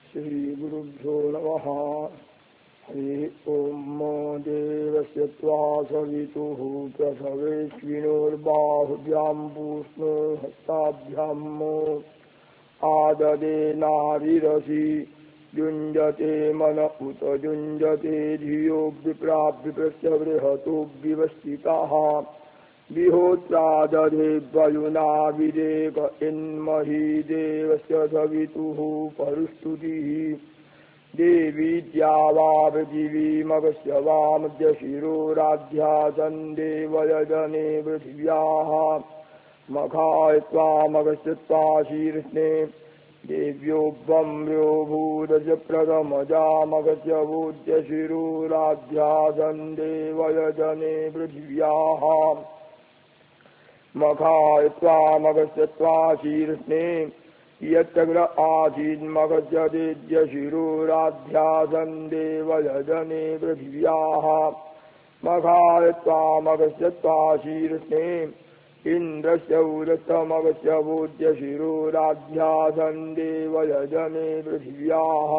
श्रीगुरुभ्यो नमः। हरिः ॐ। देवस्य त्वा सवितुः प्रसवेश्विनोर्बाहुभ्यां पूष्णो हस्ताभ्याम् आददे नारिरसि युञ्जते मन उत युञ्जते धियो विप्राभ्युपस्य बृहतो विवस्थिताः विहोत्रादधे वयुना विदेक इन्महि देवस्य सवितुः परुस्तुतिः देवी द्यावापृथिवीमगस्य वामद्यशिरोराध्यासन् देवयजने पृथिव्याः मखाय त्वामगस्य त्वा शीर्ष्णे देव्यो वम्र्यो भूतस्य प्रथमजामगस्य भूत्यशिरोराध्यासन् देवयजने पृथिव्याः मखाय त्वामगस्य त्वा शीर्ष्णे यच्चग्र आसीन्मगस्य देद्यशिरोराध्यासन् देवयजने पृथिव्याः मखाय त्वामगस्य त्वा शीर्ष्णे इन्द्रस्य उदस्तमगस्य भूत्यशिरोराध्यासन् देवयजने पृथिव्याः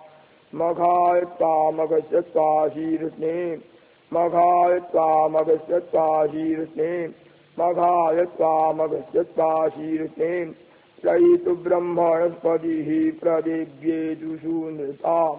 मखाय त्वामगस्य त्वा शीर्ष्णे मखाय त्वामगस्य त्वा शीर्ष्णे मखाय त्वामगस्य त्वा शीर्ष्णे रयितु ब्रह्मणस्पतिः प्रदेव्येतुषु नृताम्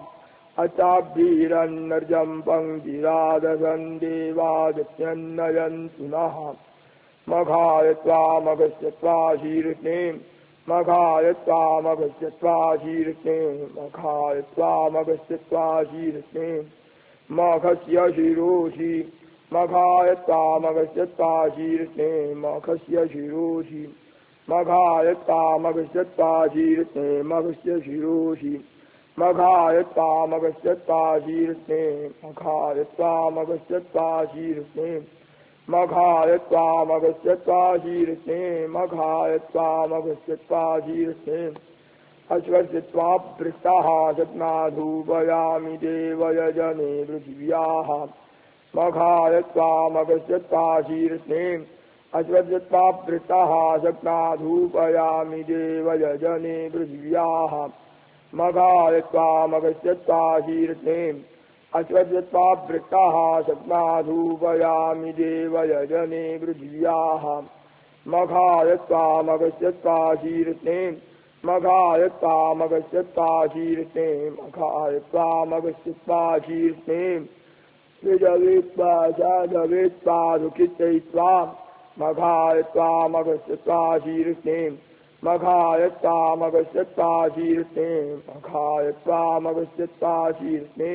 अचाभीरन्नर्जं पङ्क्तिरादसन् देवादत्यन्नयन्तु नः मखाय त्वामगस्य त्वा शीर्ष्णे मखाय त्वामगस्य त्वा शीर्ष्णे मखाय त्वामगस्य त्वा शीर्ष्णे मखस्य शिरोषि मखाय त्वामगस्य त्वा शीर्ष्णे मखस्य शिरोषि मखाय त्वामगस्य त्वा शीर्ष्णे मखस्य शिरोषि मखाय त्वामगस्य त्वा शीर्ष्णे मखाय त्वामगस्य त्वा शीर्ष्णे मखाय त्वामगस्य त्वा शीर्ष्णे मखाय त्वामगस्य त्वा शीर्ष्णे अश्वस्य त्वाभृष्टः सत्नाधूपयामि देवयजने पृथिव्याः मखाय त्वामगस्य त्वा शीर्ष्णे अश्वस्य त्वाभृष्टः सत्नाधूपयामि देवयजने पृथिव्याः मखाय त्वामगस्य त्वा शीर्ष्णे अश्वस्य त्वाभृष्टः सत्नाधूपयामि देवयजने पृथिव्याः मखाय त्वामगस्य त्वा शीर्ष्णे मखाय त्वामगस्य त्वा शीर्ष्णे मखाय त्वामगस्य त्वा शीर्ष्णे विजवित्वा साधवित्वा सुखितयित्वा मखाय त्वामगस्य त्वा शीर्ष्णे मखाय त्वामगस्य त्वा शीर्ष्णे मखाय त्वामगस्य त्वा शीर्ष्णे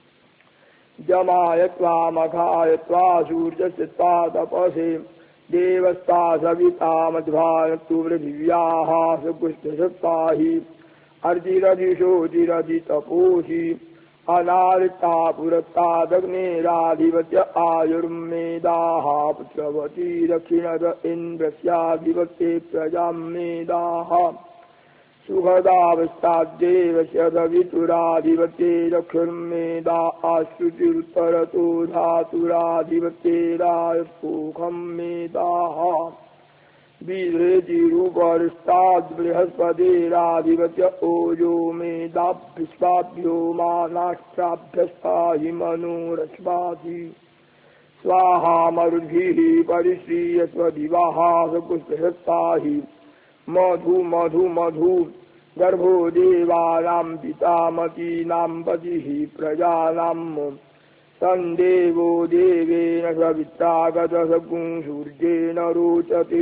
जमाय त्वा मखाय त्वा सूर्यस्य त्वा तपसे देवस्ता सविता मध्वानतु पृथिव्याः सुपुष्टसत्ताहि अर्जिरधिशोचिरधि तपोषि अनारिता पुरस्तादग्नेराधिपत्य आयुर्मेदाः पुत्रवती दक्षिणद इन्द्रस्याधिपत्ये प्रजां मेदाः सुखदावस्ताद्देवस्य सवितुराधिपत्ये दक्षिणमेदा आश्रुतिरुत्तरतो धातुराधिपत्ये राजपोखं मेदाः बृहस्पतिराधिपत्य ओजो मेदाभ्युष्पाभ्यो मानाष्ट्राभ्यस्ताहि मनोरश्वासि स्वाहा मरुद्भिः परिश्रीयस्व दिवः सुपुष्टसत्ताहि मधु मधु मधु गर्भो देवानां पितामतीनां पतिः प्रजानां सन्देवो देवेन सवित्रागतसगुं सूर्येण रोचते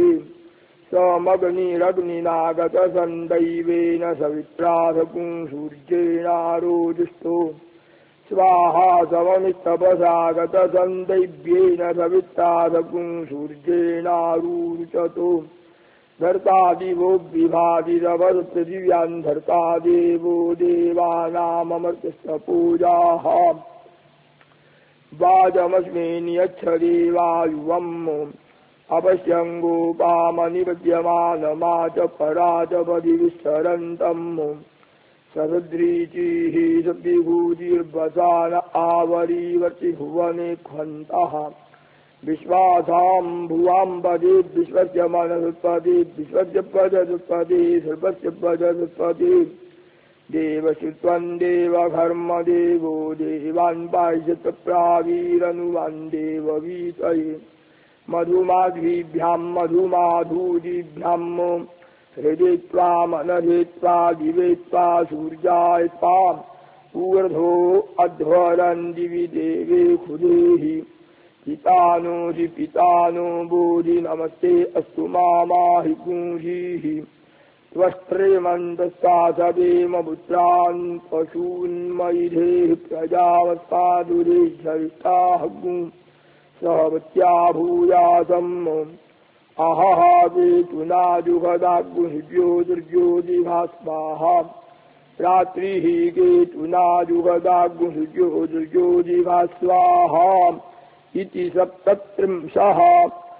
समग्निरग्निनागतसन्दैवेन सवित्रा सगुं सूर्येणारोजुष्टो स्वाहा सममिस्तपसागतसन्दैव्येन सवित्रा सगुं सूर्येणारोचतो धर्ता दिवो विभाति पृथिव्यां धर्ता देवो देवानाममर्त्यस्य पूजाः वाजमस्मे नियच्छदेवायुवम् अपश्यङ्गोपामनिपद्यमानमा च पराजपदिविश्चरन्तम् सरुद्रीचिः सद्विभूतिर्वसान आवरीवर्ति भुवने ख्वन्तः विश्वासां भुवां पदे विश्वस्य मनसुत्पदे विश्वस्य पदसुत्पदे सर्वस्य पदसुत्पदे देवश्रुत्वं देवघर्म देवो देवान् पायसत प्रावीरनुवान् देववीतये मधुमाध्वीभ्यां मधुमाधूदिभ्यां हृदित्वा मनहित्वा दिवेत्वा सूर्यायत्वा ऊर्ध्वो अध्वरन् दिवि देवे खुदेहि पितानो हि पितानो बोधि नमस्ते अस्तु मामाहि गुंहीः त्वष्ट्रेमन्तस्तासवेमपुत्रान् पशून्मयिधेः प्रजावत्पादुरेश्वरिताः गुं सहवत्या भूयासम् अहः केतुनाजुगदाग्गुहिभ्यो दुर्योदिभा स्वाहा रात्रिः केतुनाजुगदाग्गुहिभ्यो दुर्योदिभा स्वाहा इति 37